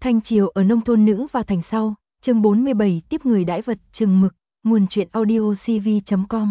Thanh triều ở nông thôn nữ vào thành sau, chương 47 tiếp người đãi vật chừng mực, nguồn truyện audio cv.com.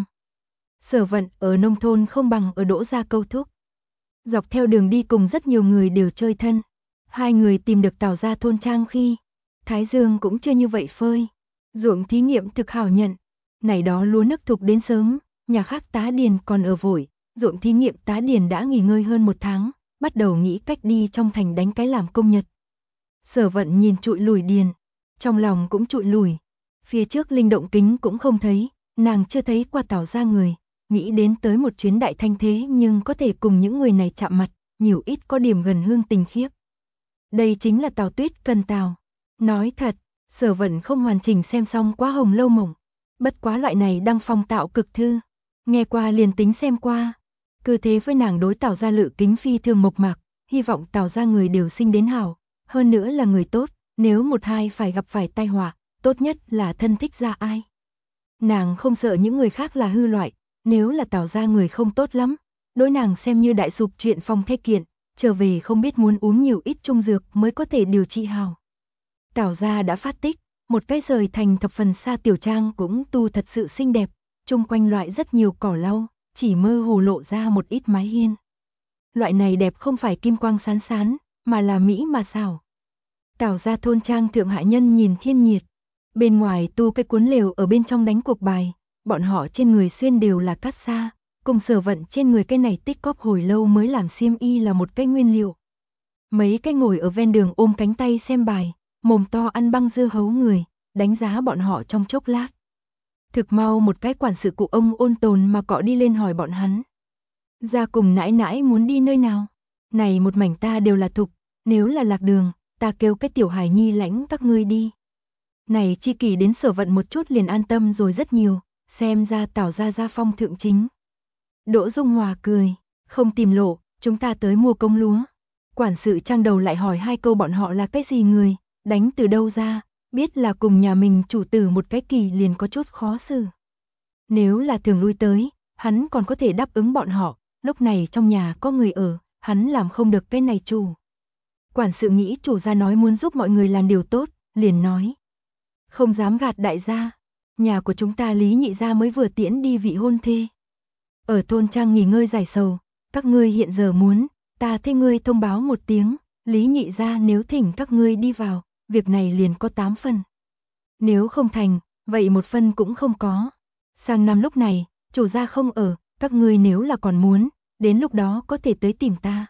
Sở Vận ở nông thôn không bằng ở Đỗ Gia Câu Thúc. Dọc theo đường đi cùng rất nhiều người đều chơi thân. Hai người tìm được Tào gia thôn trang khi thái dương cũng chưa như vậy phơi. Ruộng thí nghiệm thực hảo nhận. Này đó lúa nước thục đến sớm, nhà khác tá điền còn ở vội. Ruộng thí nghiệm tá điền đã nghỉ ngơi hơn 1 tháng, bắt đầu nghĩ cách đi trong thành đánh cái làm công nhật. Sở Vận nhìn trụi lùi điền, trong lòng cũng trụi lùi. Phía trước linh động kính cũng không thấy, nàng chưa thấy qua Tào gia người, nghĩ đến tới một chuyến đại thanh thế nhưng có thể cùng những người này chạm mặt, nhiều ít có điểm gần hương tình khiếp. Đây chính là Tào Tuyết cần Tào. Nói thật, Sở Vận không hoàn chỉnh xem xong quá Hồng Lâu Mộng. Bất quá loại này đăng phong tạo cực thư, nghe qua liền tính xem qua. Cứ thế với nàng đối Tào gia Lự kính phi thường mộc mạc, hy vọng Tào gia người đều sinh đến hảo, hơn nữa là người tốt, nếu một hai phải gặp phải tai họa, tốt nhất là thân thích gia ai. Nàng không sợ những người khác là hư loại, nếu là Tào gia người không tốt lắm, đối nàng xem như đại sụp chuyện phong thế kiện, trở về không biết muốn uống nhiều ít trung dược mới có thể điều trị hảo. Tào gia đã phát tích, một cái rời thành thập phần xa tiểu trang cũng tu thật sự xinh đẹp, chung quanh loại rất nhiều cỏ lau, chỉ mơ hồ lộ ra một ít mái hiên. Loại này đẹp không phải kim quang sán sán, mà là mỹ mà xảo. Tào gia thôn trang thượng hạ nhân nhìn thiên nhiệt, bên ngoài tu cái cuốn lều ở bên trong đánh cuộc bài, bọn họ trên người xuyên đều là cát sa, cùng Sở Vận trên người cái này tích cóp hồi lâu mới làm xiêm y là một cái nguyên liệu. Mấy cái ngồi ở ven đường ôm cánh tay xem bài, mồm to ăn băng dưa hấu người, đánh giá bọn họ trong chốc lát. Thực mau một cái quản sự cụ ông ôn tồn mà cọ đi lên hỏi bọn hắn. Ra cùng nãi nãi muốn đi nơi nào? Này một mảnh ta đều là thục, nếu là lạc đường, ta kêu cái tiểu hài nhi lãnh các ngươi đi. Này chi kỷ đến Sở Vận một chút liền an tâm rồi rất nhiều, xem ra Tào gia phong thượng chính. Đỗ Dung Hòa cười, không tìm lộ, chúng ta tới mua công lúa. Quản sự trang đầu lại hỏi 2 câu bọn họ là cái gì người, đánh từ đâu ra, biết là cùng nhà mình chủ tử một cái kỳ liền có chút khó xử. Nếu là thường lui tới, hắn còn có thể đáp ứng bọn họ, lúc này trong nhà có người ở, hắn làm không được cái này chủ. Quản sự nghĩ chủ gia nói muốn giúp mọi người làm điều tốt, liền nói. Không dám gạt đại gia, nhà của chúng ta Lý nhị gia mới vừa tiễn đi vị hôn thê. Ở thôn trang nghỉ ngơi giải sầu, các ngươi hiện giờ muốn, ta thế ngươi thông báo một tiếng, Lý nhị gia nếu thỉnh các ngươi đi vào, việc này liền có 8 phần. Nếu không thành, vậy 1 phân cũng không có. Sang năm lúc này, chủ gia không ở, các ngươi nếu là còn muốn, đến lúc đó có thể tới tìm ta.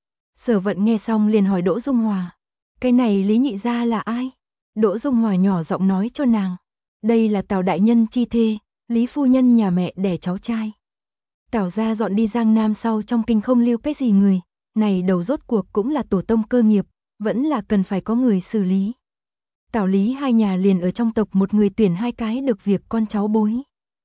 Sở Vận nghe xong liền hỏi Đỗ Dung Hòa, cái này Lý nhị gia là ai? Đỗ Dung Hòa nhỏ giọng nói cho nàng, đây là Tào đại nhân chi thê, Lý phu nhân nhà mẹ đẻ cháu trai. Tào gia dọn đi Giang Nam sau trong kinh không lưu cái gì người, này đầu rốt cuộc cũng là tổ tông cơ nghiệp, vẫn là cần phải có người xử lý. Tào Lý hai nhà liền ở trong tộc một người tuyển 2 cái được việc con cháu bối.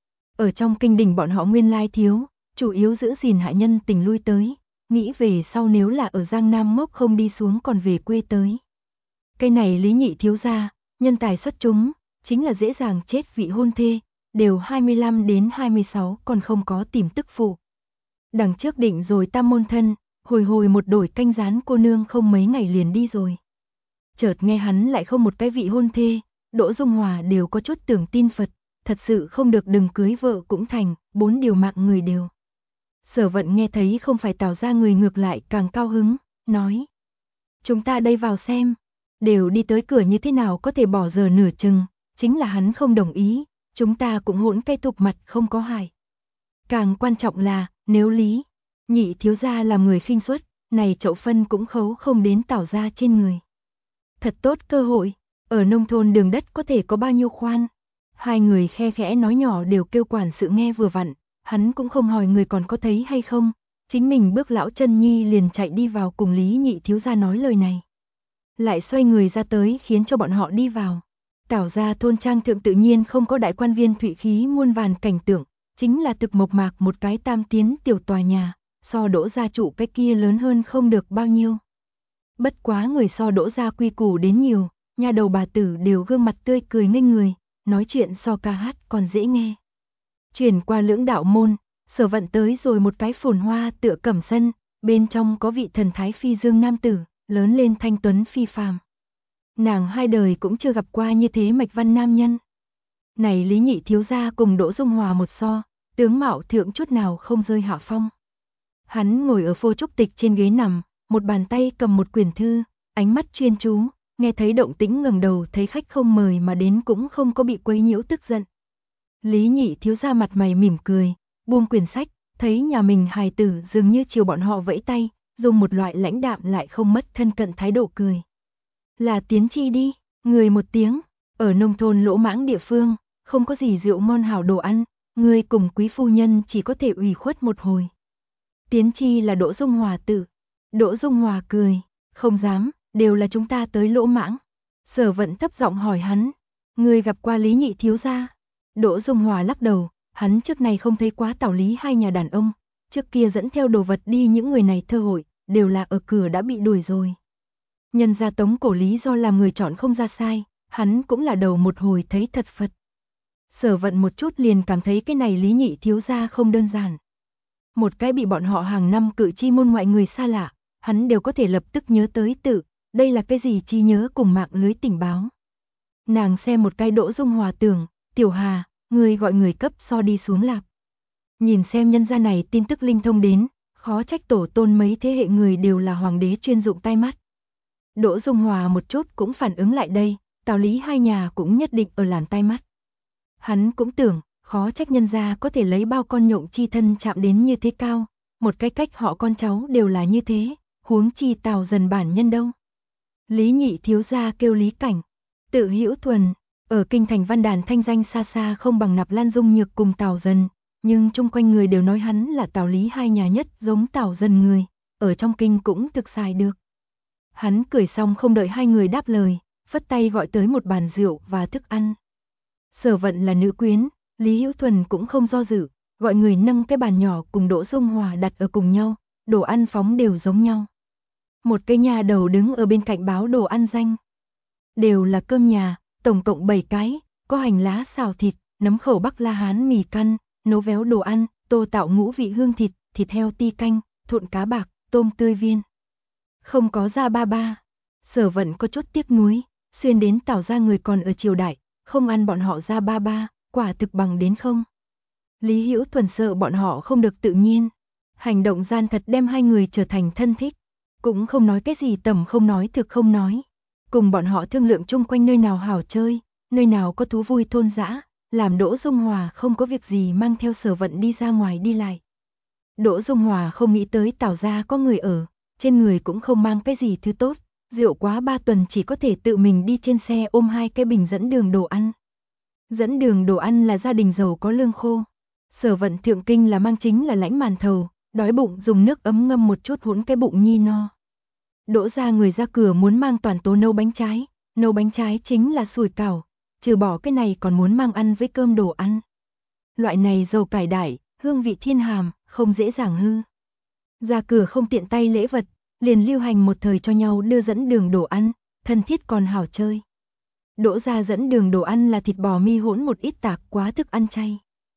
Ở trong kinh đình bọn họ nguyên lai thiếu, chủ yếu giữ gìn hạ nhân tình lui tới, nghĩ về sau nếu là ở Giang Nam mốc không đi xuống còn về quê tới. Cái này Lý nhị thiếu gia, nhân tài xuất chúng, chính là dễ dàng chết vị hôn thê, đều 25 đến 26 còn không có tìm tức phụ. Đằng trước định rồi tam môn thân, hồi một đổi canh gián cô nương không mấy ngày liền đi rồi. Chợt nghe hắn lại không một cái vị hôn thê, Đỗ Dung Hòa đều có chút tưởng tin Phật, thật sự không được đừng cưới vợ cũng thành, 4 điều mạng người đều. Sở Vận nghe thấy không phải Tào gia người ngược lại càng cao hứng, nói. Chúng ta đây vào xem, đều đi tới cửa như thế nào có thể bỏ giờ nửa chừng, chính là hắn không đồng ý, chúng ta cũng hỗn cây thục mặt không có hại. Càng quan trọng là, nếu Lý nhị thiếu gia làm người khinh suất, này chậu phân cũng khấu không đến Tào gia trên người. Thật tốt cơ hội, ở nông thôn đường đất có thể có bao nhiêu khoan. 2 người khe khẽ nói nhỏ đều kêu quản sự nghe vừa vặn, hắn cũng không hỏi người còn có thấy hay không, chính mình bước lão chân nhi liền chạy đi vào cùng Lý nhị thiếu gia nói lời này. Lại xoay người ra tới khiến cho bọn họ đi vào. Tào gia thôn trang thượng tự nhiên không có đại quan viên thụy khí muôn vàn cảnh tượng, chính là thực mộc mạc một cái tam tiến tiểu tòa nhà, so Đỗ gia trụ cái kia lớn hơn không được bao nhiêu. Bất quá người so Đỗ gia quy củ đến nhiều, nhà đầu bà tử đều gương mặt tươi cười nghênh người, nói chuyện so ca hát còn dễ nghe. Chuyển qua lưỡng đạo môn, Sở Vận tới rồi một cái phồn hoa tựa cẩm sân, bên trong có vị thần thái phi dương nam tử, lớn lên thanh tuấn phi phàm. Nàng hai đời cũng chưa gặp qua như thế mạch văn nam nhân. Này Lý Nhị thiếu gia cùng Đỗ Dung Hòa một so, tướng mạo thượng chút nào không rơi hạ phong. Hắn ngồi ở phô trúc tịch trên ghế nằm, một bàn tay cầm một quyển thư, ánh mắt chuyên chú, nghe thấy động tĩnh ngẩng đầu thấy khách không mời mà đến cũng không có bị quấy nhiễu tức giận. Lý Nhị thiếu gia mặt mày mỉm cười, buông quyển sách, thấy nhà mình hài tử dường như chiều bọn họ vẫy tay, dùng một loại lãnh đạm lại không mất thân cận thái độ cười. Là Tiến Chi đi, người một tiếng, ở nông thôn lỗ mãng địa phương, không có gì rượu ngon hảo đồ ăn, người cùng quý phu nhân chỉ có thể ủy khuất một hồi. Tiến Chi là Đỗ Dung Hòa tử. Đỗ Dung Hòa cười, không dám, đều là chúng ta tới lỗ mãng. Sở Vận thấp giọng hỏi hắn, người gặp qua Lý Nhị thiếu gia? Đỗ Dung Hòa lắc đầu, hắn trước này không thấy quá Tào Lý hai nhà đàn ông, trước kia dẫn theo đồ vật đi những người này thơ hội, đều là ở cửa đã bị đuổi rồi. Nhân gia tống cổ lý do làm người chọn không ra sai, hắn cũng là đầu một hồi thấy thật phật. Sở Vận một chút liền cảm thấy cái này Lý Nhị thiếu gia không đơn giản. Một cái bị bọn họ hàng năm cự chi môn ngoại người xa lạ, hắn đều có thể lập tức nhớ tới tự, đây là cái gì chi nhớ cùng mạng lưới tình báo. Nàng xem một cái Đỗ Dung Hòa tưởng, Tiểu Hà, người gọi người cấp so đi xuống lạc. Nhìn xem nhân gia này tin tức linh thông đến, khó trách tổ tôn mấy thế hệ người đều là hoàng đế chuyên dụng tai mắt. Đỗ Dung Hòa một chút cũng phản ứng lại đây, Tào Lý hai nhà cũng nhất định ở làm tai mắt. Hắn cũng tưởng, khó trách nhân gia có thể lấy bao con nhộng chi thân chạm đến như thế cao, một cái cách họ con cháu đều là như thế, huống chi Tào Dần bản nhân đâu. Lý Nhị thiếu gia kêu Lý Cảnh, Tự Hữu Thuần, ở kinh thành văn đàn thanh danh xa xa không bằng Nạp Lan Dung Nhược cùng Tào Dần, nhưng chung quanh người đều nói hắn là Tào Lý hai nhà nhất giống Tào Dần người, ở trong kinh cũng thực xài được. Hắn cười xong không đợi hai người đáp lời, phất tay gọi tới một bàn rượu và thức ăn. Sở Vận là nữ quyến, Lý Hữu Thuần cũng không do dự, gọi người nâng cái bàn nhỏ cùng Đỗ Dung Hòa đặt ở cùng nhau, đồ ăn phóng đều giống nhau. Một cái nhà đầu đứng ở bên cạnh báo đồ ăn danh. Đều là cơm nhà, tổng cộng 7 cái, có hành lá xào thịt, nấm khẩu Bắc La Hán mì căn, nấu véo đồ ăn, tô tạo ngũ vị hương thịt, thịt heo ti canh, thụn cá bạc, tôm tươi viên. Không có gia ba ba. Sở Vận có chút tiếc nuối, xuyên đến Tào gia người còn ở triều đại, không ăn bọn họ gia ba ba, quả thực bằng đến không. Lý Hữu Thuần sợ bọn họ không được tự nhiên, hành động gian thật đem hai người trở thành thân thích, cũng không nói cái gì tầm không nói thực không nói. Cùng bọn họ thương lượng chung quanh nơi nào hảo chơi, nơi nào có thú vui thôn dã, làm Đỗ Dung Hòa không có việc gì mang theo Sở Vận đi ra ngoài đi lại. Đỗ Dung Hòa không nghĩ tới Tào gia có người ở, trên người cũng không mang cái gì thứ tốt, rượu quá 3 tuần chỉ có thể tự mình đi trên xe ôm 2 cái bình dẫn đường đồ ăn. Dẫn đường đồ ăn là gia đình giàu có lương khô. Sở Vận thượng kinh là mang chính là lãnh màn thầu, đói bụng dùng nước ấm ngâm một chút hỗn cái bụng nhi no. Đỗ gia người ra cửa muốn mang toàn tố nấu bánh trái chính là sủi cảo, trừ bỏ cái này còn muốn mang ăn với cơm đồ ăn. Loại này dầu cải đại, hương vị thiên hàm, không dễ dàng hư. Ra cửa không tiện tay lễ vật, liền lưu hành một thời cho nhau đưa dẫn đường đồ ăn, thân thiết còn hảo chơi. Đỗ gia dẫn đường đồ ăn là thịt bò mi hỗn một ít tạc quá thức ăn chay.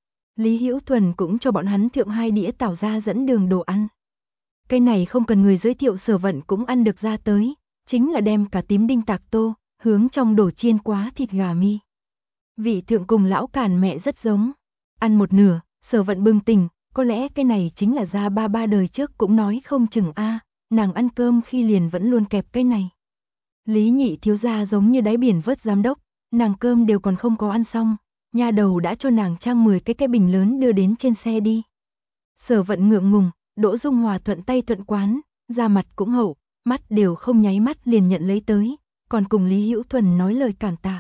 Lý Hữu Thuần cũng cho bọn hắn thượng 2 đĩa Tào gia dẫn đường đồ ăn. Cái này không cần người giới thiệu Sở Vận cũng ăn được ra tới, chính là đem cả tím đinh tạc tô, hướng trong đổ chiên quá thịt gà mi. Vị thượng cùng lão càn mẹ rất giống. Ăn một nửa, Sở Vận bừng tỉnh, có lẽ cái này chính là gia ba ba đời trước cũng nói không chừng a, nàng ăn cơm khi liền vẫn luôn kẹp cái này. Lý Nhị thiếu gia giống như đáy biển vớt giám đốc, nàng cơm đều còn không có ăn xong, nha đầu đã cho nàng trang 10 cái bình lớn đưa đến trên xe đi. Sở Vận ngượng ngùng, Đỗ Dung Hòa thuận tay thuận quán, da mặt cũng hậu, mắt đều không nháy mắt liền nhận lấy tới, còn cùng Lý Hữu Thuần nói lời cảm tạ.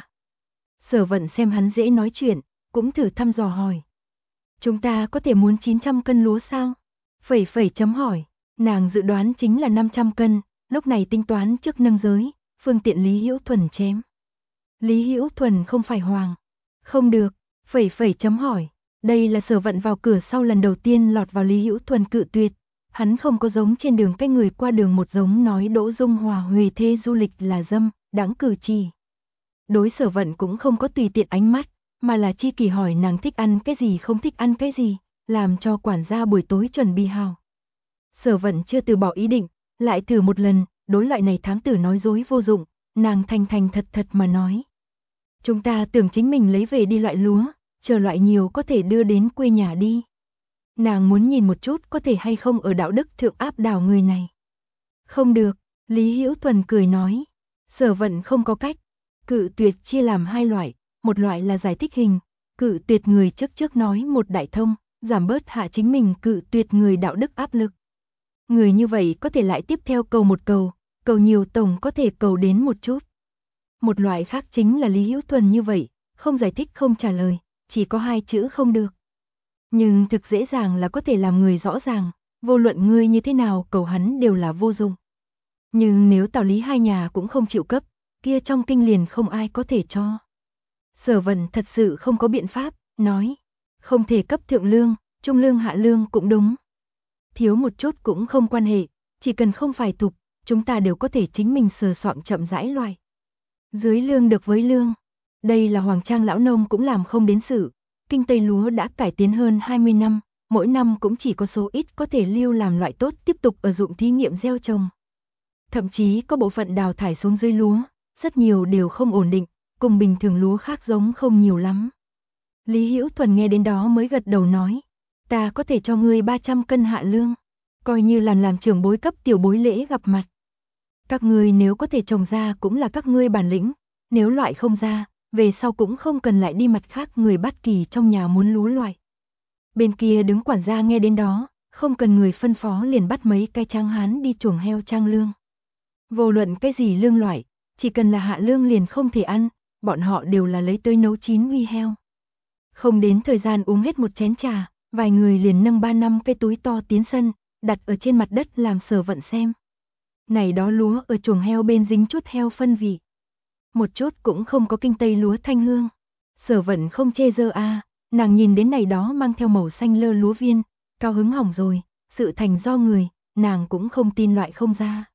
Sở Vận xem hắn dễ nói chuyện, cũng thử thăm dò hỏi. Chúng ta có thể muốn 900 cân lúa sao? Chấm hỏi, nàng dự đoán chính là 500 cân, lúc này tính toán trước nâng giới, phương tiện Lý Hữu Thuần chém. Lý Hữu Thuần không phải hoàng. Không được, chấm hỏi. Đây là Sở Vận vào cửa sau lần đầu tiên lọt vào Lý Hữu Thuần cự tuyệt. Hắn không có giống trên đường cái người qua đường một giống nói Đỗ Dung Hòa huề thê du lịch là dâm, đáng cử chỉ. Đối Sở Vận cũng không có tùy tiện ánh mắt, mà là chi kỳ hỏi nàng thích ăn cái gì không thích ăn cái gì, làm cho quản gia buổi tối chuẩn bị hào. Sở Vận chưa từ bỏ ý định, lại thử một lần, đối loại này thám tử nói dối vô dụng, nàng thành thành thật thật mà nói. Chúng ta tưởng chính mình lấy về đi loại lúa, chờ loại nhiều có thể đưa đến quê nhà đi. Nàng muốn nhìn một chút có thể hay không ở đạo đức thượng áp đảo người này. Không được, Lý Hữu Thuần cười nói. Sở Vận không có cách. Cự tuyệt chia làm hai loại, một loại là giải thích hình, cự tuyệt người trước nói một đại thông, giảm bớt hạ chính mình cự tuyệt người đạo đức áp lực. Người như vậy có thể lại tiếp theo cầu một cầu nhiều tổng có thể cầu đến một chút. Một loại khác chính là Lý Hữu Thuần như vậy, không giải thích không trả lời, chỉ có hai chữ không được. Nhưng thực dễ dàng là có thể làm người rõ ràng, vô luận ngươi như thế nào cầu hắn đều là vô dụng. Nhưng nếu Tào Lý hai nhà cũng không chịu cấp, kia trong kinh liền không ai có thể cho. Sở Vận thật sự không có biện pháp, nói, không thể cấp thượng lương, trung lương hạ lương cũng đúng. Thiếu một chút cũng không quan hệ, chỉ cần không phải tục, chúng ta đều có thể chính mình sờ soạn chậm rãi loại. Dưới lương được với lương, đây là Hoàng Trang lão nông cũng làm không đến sự. Kinh Tây lúa đã cải tiến hơn 20 năm, mỗi năm cũng chỉ có số ít có thể lưu làm loại tốt tiếp tục ở dụng thí nghiệm gieo trồng. Thậm chí có bộ phận đào thải xuống dưới lúa, rất nhiều đều không ổn định, cùng bình thường lúa khác giống không nhiều lắm. Lý Hữu Thuần nghe đến đó mới gật đầu nói, ta có thể cho ngươi 300 cân hạ lương, coi như làm trưởng bối cấp tiểu bối lễ gặp mặt. Các ngươi nếu có thể trồng ra cũng là các ngươi bản lĩnh, nếu loại không ra, về sau cũng không cần lại đi mặt khác người bắt kỳ trong nhà muốn lúa loại. Bên kia đứng quản gia nghe đến đó, không cần người phân phó liền bắt mấy cái tráng hán đi chuồng heo trang lương. Vô luận cái gì lương loại, chỉ cần là hạ lương liền không thể ăn, bọn họ đều là lấy tới nấu chín uy heo. Không đến thời gian uống hết một chén trà, vài người liền nâng 3 năm cái túi to tiến sân, đặt ở trên mặt đất làm Sở Vận xem. Này đó lúa ở chuồng heo bên dính chút heo phân vị. Một chút cũng không có kinh Tây lúa thanh hương. Sở Vận không chê dơ a, nàng nhìn đến này đó mang theo màu xanh lơ lúa viên, cao hứng hỏng rồi, sự thành do người, nàng cũng không tin loại không ra.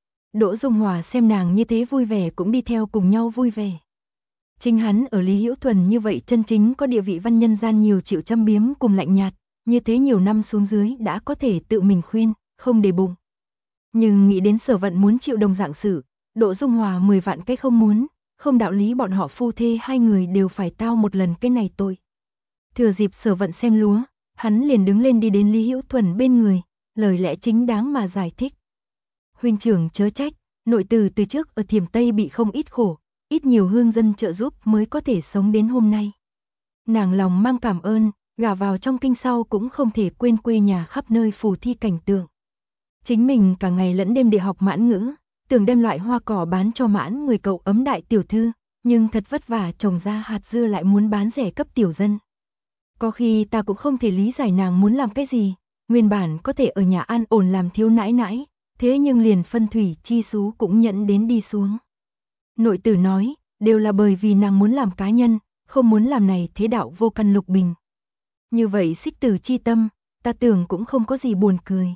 Đỗ Dung Hòa xem nàng như thế vui vẻ cũng đi theo cùng nhau vui vẻ. Chính hắn ở Lý Hữu Thuần như vậy chân chính có địa vị văn nhân gian nhiều chịu châm biếm cùng lạnh nhạt, như thế nhiều năm xuống dưới đã có thể tự mình khuyên, không để bụng. Nhưng nghĩ đến Sở Vận muốn chịu đồng dạng sự, Đỗ Dung Hòa 10 vạn cái không muốn, không đạo lý bọn họ phu thê hai người đều phải tao một lần cái này tội. Thừa dịp Sở Vận xem lúa, hắn liền đứng lên đi đến Lý Hữu Thuần bên người, lời lẽ chính đáng mà giải thích. Huynh trưởng chớ trách, nội tử từ trước ở Thiểm Tây bị không ít khổ, ít nhiều hương dân trợ giúp mới có thể sống đến hôm nay. Nàng lòng mang cảm ơn, gả vào trong kinh sau cũng không thể quên quê nhà khắp nơi phù thi cảnh tượng. Chính mình cả ngày lẫn đêm để học mãn ngữ, tưởng đem loại hoa cỏ bán cho mãn người cậu ấm đại tiểu thư, nhưng thật vất vả trồng ra hạt dưa lại muốn bán rẻ cấp tiểu dân. Có khi ta cũng không thể lý giải nàng muốn làm cái gì, nguyên bản có thể ở nhà an ổn làm thiếu nãi nãi, thế nhưng liền phân thủy chi xú cũng nhận đến đi xuống. Nội tử nói, đều là bởi vì nàng muốn làm cá nhân, không muốn làm này thế đạo vô căn lục bình. Như vậy xích tử chi tâm, ta tưởng cũng không có gì buồn cười.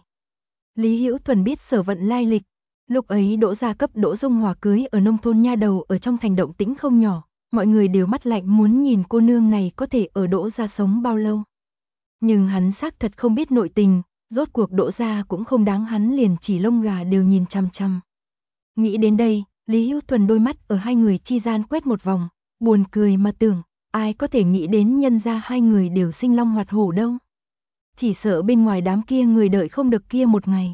Lý Hữu Thuần biết Sở Vận lai lịch, lúc ấy Đỗ gia cấp Đỗ Dung Hòa cưới ở nông thôn nha đầu ở trong thành động tĩnh không nhỏ, mọi người đều mắt lạnh muốn nhìn cô nương này có thể ở Đỗ gia sống bao lâu. Nhưng hắn xác thật không biết nội tình, rốt cuộc Đỗ gia cũng không đáng hắn liền chỉ lông gà đều nhìn chăm chăm. Nghĩ đến đây, Lý Hữu Thuần đôi mắt ở hai người chi gian quét một vòng, buồn cười mà tưởng, ai có thể nghĩ đến nhân gia hai người đều sinh long hoạt hổ đâu. Chỉ sợ bên ngoài đám kia người đợi không được kia một ngày.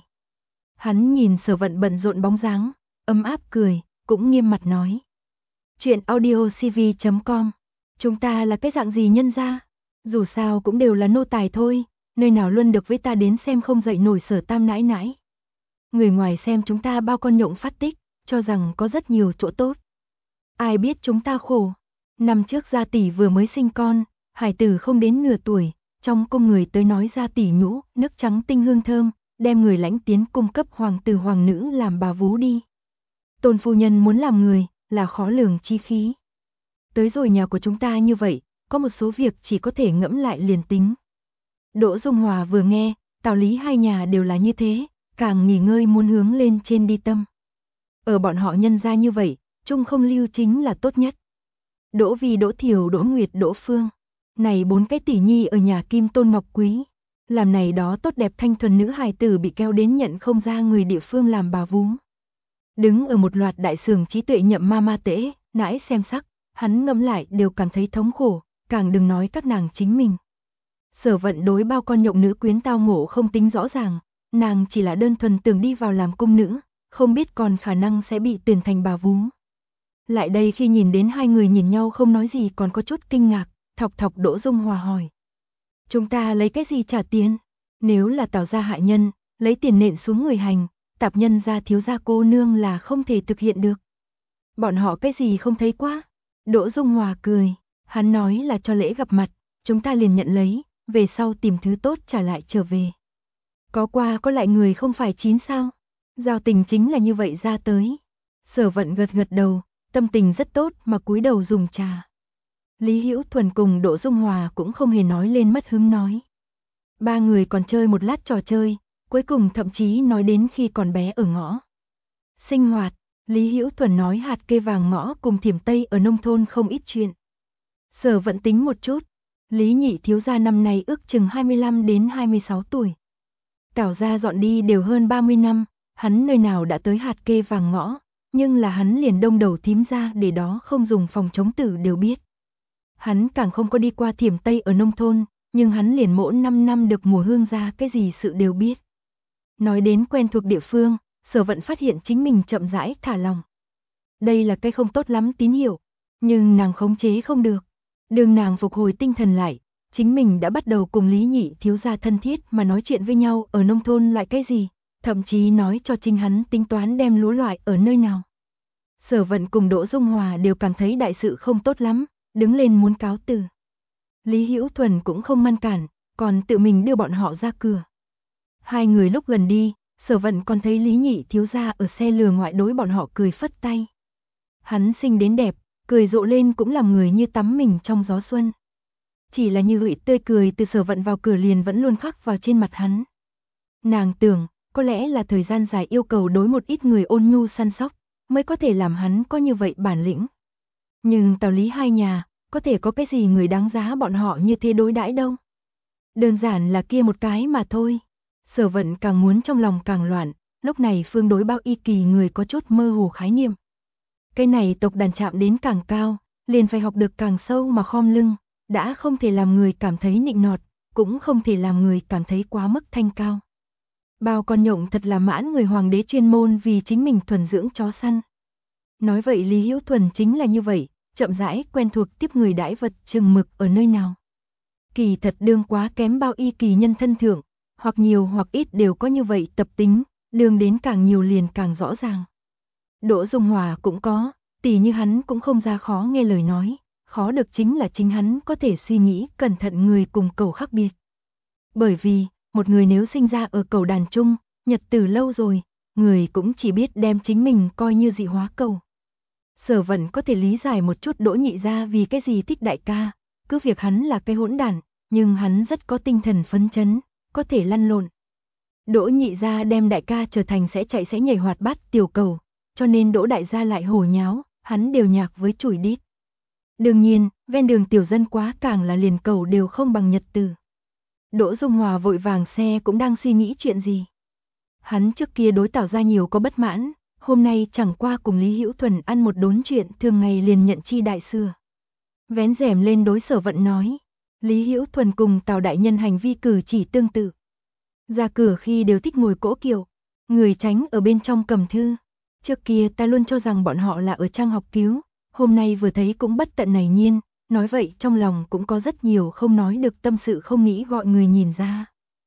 Hắn nhìn Sở Vận bận rộn bóng dáng, ấm áp cười, cũng nghiêm mặt nói. Chuyện audiocv.com, chúng ta là cái dạng gì nhân gia? Dù sao cũng đều là nô tài thôi, nơi nào luôn được với ta đến xem không dậy nổi Sở tam nãi nãi. Người ngoài xem chúng ta bao con nhộng phát tích, cho rằng có rất nhiều chỗ tốt. Ai biết chúng ta khổ. Năm trước gia tỷ vừa mới sinh con, hải tử không đến nửa tuổi, trong cung người tới nói gia tỷ nhũ, nước trắng tinh hương thơm, đem người lãnh tiến cung cấp hoàng tử hoàng nữ làm bà vú đi. Tôn phu nhân muốn làm người, là khó lường chi khí. Tới rồi nhà của chúng ta như vậy, có một số việc chỉ có thể ngẫm lại liền tính. Đỗ Dung Hòa vừa nghe, Tào Lý hai nhà đều là như thế, càng nghỉ ngơi muốn hướng lên trên đi tâm. Ở bọn họ nhân gia như vậy, chung không lưu chính là tốt nhất. Đỗ Vi, Đỗ Thiều, Đỗ Nguyệt, Đỗ Phương, này 4 cái tỷ nhi ở nhà Kim Tôn Ngọc Quý, làm này đó tốt đẹp thanh thuần nữ hài tử bị kéo đến nhận không ra người địa phương làm bà vú. Đứng ở một loạt đại sưởng trí tuệ nhậm ma ma tễ, nãi xem sắc, hắn ngẫm lại đều cảm thấy thống khổ, càng đừng nói các nàng chính mình. Sở Vận đối bao con nhộng nữ quyến tao ngộ không tính rõ ràng, nàng chỉ là đơn thuần tưởng đi vào làm cung nữ, không biết còn khả năng sẽ bị tuyển thành bà vú. Lại đây khi nhìn đến hai người nhìn nhau không nói gì còn có chút kinh ngạc, thọc thọc Đỗ Dung Hòa hỏi. Chúng ta lấy cái gì trả tiền? Nếu là Tào gia hại nhân, lấy tiền nện xuống người hành, tạp nhân gia thiếu gia cô nương là không thể thực hiện được. Bọn họ cái gì không thấy quá? Đỗ Dung Hòa cười, hắn nói là cho lễ gặp mặt, chúng ta liền nhận lấy, về sau tìm thứ tốt trả lại trở về. Có qua có lại người không phải chín sao? Giao tình chính là như vậy ra tới. Sở Vận gật gật đầu, tâm tình rất tốt mà cúi đầu dùng trà. Lý Hữu Thuần cùng Đỗ Dung Hòa cũng không hề nói lên mất hứng nói. Ba người còn chơi một lát trò chơi, cuối cùng thậm chí nói đến khi còn bé ở ngõ. Sinh hoạt, Lý Hữu Thuần nói hạt kê vàng ngõ cùng Thiểm Tây ở nông thôn không ít chuyện. Sở Vận tính một chút, Lý nhị thiếu gia năm nay ước chừng 25 đến 26 tuổi. Tào gia dọn đi đều hơn 30 năm, hắn nơi nào đã tới hạt kê vàng ngõ, nhưng là hắn liền đông đầu thím ra để đó không dùng phòng chống tử đều biết. Hắn càng không có đi qua Thiểm Tây ở nông thôn, nhưng hắn liền mỗi 5 năm được mùa hương ra cái gì sự đều biết. Nói đến quen thuộc địa phương, Sở Vận phát hiện chính mình chậm rãi thả lòng. Đây là cái không tốt lắm tín hiệu, nhưng nàng khống chế không được. Đường nàng phục hồi tinh thần lại, chính mình đã bắt đầu cùng Lý nhị thiếu gia thân thiết mà nói chuyện với nhau ở nông thôn loại cái gì, thậm chí nói cho chính hắn tính toán đem lúa loại ở nơi nào. Sở Vận cùng Đỗ Dung Hòa đều cảm thấy đại sự không tốt lắm, đứng lên muốn cáo từ. Lý Hữu Thuần cũng không ngăn cản, còn tự mình đưa bọn họ ra cửa. Hai người lúc gần đi, Sở Vận còn thấy Lý nhị thiếu gia ở xe lừa ngoại đối bọn họ cười phất tay. Hắn xinh đến đẹp, cười rộ lên cũng làm người như tắm mình trong gió xuân. Chỉ là như vậy tươi cười từ Sở Vận vào cửa liền vẫn luôn khắc vào trên mặt hắn. Nàng tưởng, có lẽ là thời gian dài yêu cầu đối một ít người ôn nhu săn sóc, mới có thể làm hắn có như vậy bản lĩnh. Nhưng Tào Lý hai nhà, có thể có cái gì người đáng giá bọn họ như thế đối đãi đâu. Đơn giản là kia một cái mà thôi. Sở Vận càng muốn trong lòng càng loạn, lúc này phương đối bao y kỳ người có chút mơ hồ khái niệm. Cái này tộc đàn chạm đến càng cao, liền phải học được càng sâu mà khom lưng, đã không thể làm người cảm thấy nịnh nọt, cũng không thể làm người cảm thấy quá mức thanh cao. Bao con nhộng thật là mãn người hoàng đế chuyên môn vì chính mình thuần dưỡng chó săn. Nói vậy Lý Hữu Thuần chính là như vậy, chậm rãi quen thuộc tiếp người đãi vật chừng mực ở nơi nào. Kỳ thật đương quá kém bao y kỳ nhân thân thượng, hoặc nhiều hoặc ít đều có như vậy tập tính, đương đến càng nhiều liền càng rõ ràng. Đỗ Dung Hòa cũng có, tỉ như hắn cũng không ra khó nghe lời nói, khó được chính là chính hắn có thể suy nghĩ cẩn thận người cùng cẩu khác biệt. Bởi vì, một người nếu sinh ra ở cẩu đàn chung, nhật tử lâu rồi, người cũng chỉ biết đem chính mình coi như dị hóa cẩu. Sở Vận có thể lý giải một chút Đỗ nhị gia vì cái gì thích đại ca, cứ việc hắn là cái hỗn đản, nhưng hắn rất có tinh thần phấn chấn, có thể lăn lộn. Đỗ nhị gia đem đại ca trở thành sẽ chạy sẽ nhảy hoạt bát tiểu cẩu, cho nên Đỗ đại gia lại hồ nháo, hắn đều nhạc với chủi đít. Đương nhiên, ven đường tiểu dân quá càng là liền cẩu đều không bằng nhật tử. Đỗ Dung Hòa vội vàng xe cũng đang suy nghĩ chuyện gì. Hắn trước kia đối Tào gia nhiều có bất mãn, hôm nay chẳng qua cùng Lý Hữu Thuần ăn một đốn chuyện thường ngày liền nhận chi đại xưa. Vén rèm lên đối Sở Vận nói, Lý Hữu Thuần cùng Tào đại nhân hành vi cử chỉ tương tự. Ra cửa khi đều thích ngồi cỗ kiệu, người tránh ở bên trong cầm thư. Trước kia ta luôn cho rằng bọn họ là ở trang học cứu, hôm nay vừa thấy cũng bất tận này nhiên, nói vậy trong lòng cũng có rất nhiều không nói được tâm sự không nghĩ gọi người nhìn ra.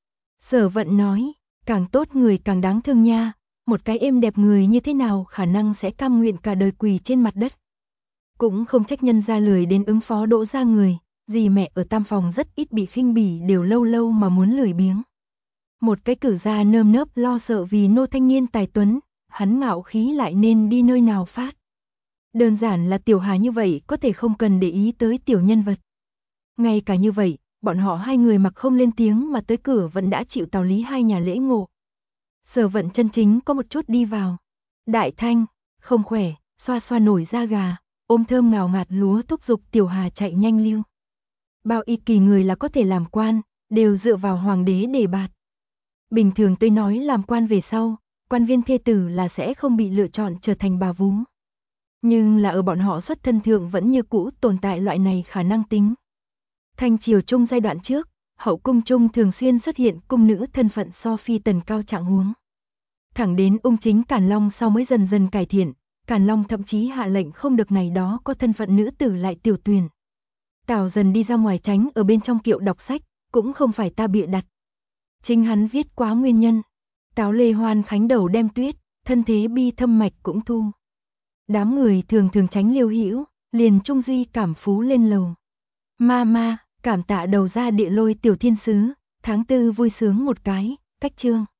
Sở Vận nói, càng tốt người càng đáng thương nha, một cái êm đẹp người như thế nào khả năng sẽ cam nguyện cả đời quỳ trên mặt đất. Cũng không trách nhân ra lười đến ứng phó Đỗ gia người, dì mẹ ở tam phòng rất ít bị khinh bỉ đều lâu lâu mà muốn lười biếng. Một cái cử gia nơm nớp lo sợ vì nô thanh niên tài tuấn, hắn ngạo khí lại nên đi nơi nào phát. Đơn giản là tiểu hà như vậy có thể không cần để ý tới tiểu nhân vật. Ngay cả như vậy, bọn họ hai người mặc không lên tiếng mà tới cửa vẫn đã chịu Tào Lý hai nhà lễ ngộ. Sở Vận chân chính có một chút đi vào. Đại Thanh, không khỏe, xoa xoa nổi da gà, ôm thơm ngào ngạt lúa thúc giục tiểu hà chạy nhanh lưu. Bao y kỳ người là có thể làm quan, đều dựa vào hoàng đế đề bạt. Bình thường tôi nói làm quan về sau, quan viên thê tử là sẽ không bị lựa chọn trở thành bà vú. Nhưng là ở bọn họ xuất thân thượng vẫn như cũ tồn tại loại này khả năng tính. Thanh triều trung giai đoạn trước, hậu cung trung thường xuyên xuất hiện cung nữ thân phận so phi tần cao trạng huống. Thẳng đến ung chính Càn Long sau mới dần dần cải thiện, Càn Long thậm chí hạ lệnh không được này đó có thân phận nữ tử lại tiểu tuyển. Tào dần đi ra ngoài tránh ở bên trong kiệu đọc sách, cũng không phải ta bịa đặt. Chính hắn viết quá nguyên nhân. Táo Lê Hoan Khánh đầu đem tuyết, thân thế bi thâm mạch cũng thu. Đám người thường thường tránh Liêu Hữu, liền trung duy cảm phú lên lầu. Ma, cảm tạ đầu ra địa lôi tiểu thiên sứ, tháng 4 vui sướng một cái, cách chương.